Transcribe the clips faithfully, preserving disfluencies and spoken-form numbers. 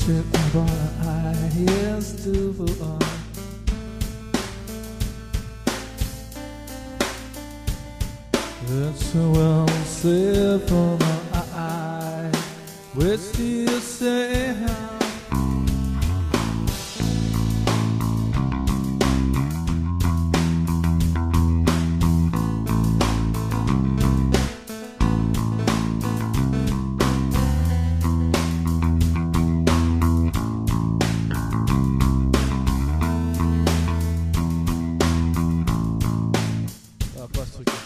c'est pendant la highest of all. It's a well said for my eye, which do you say? Ça va pas ce truc.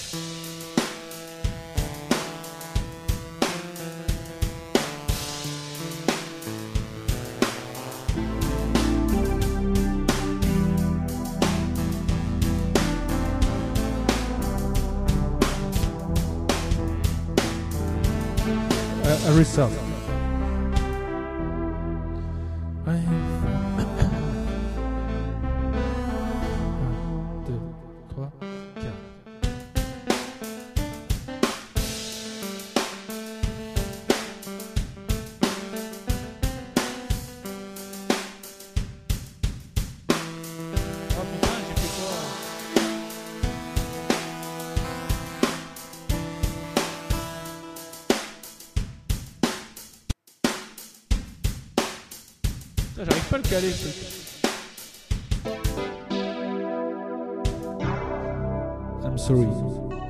A restart. un, deux, trois, quatre. Oh putain, j'ai fait quoi? J'arrive pas à le caler ce truc. I'm sorry.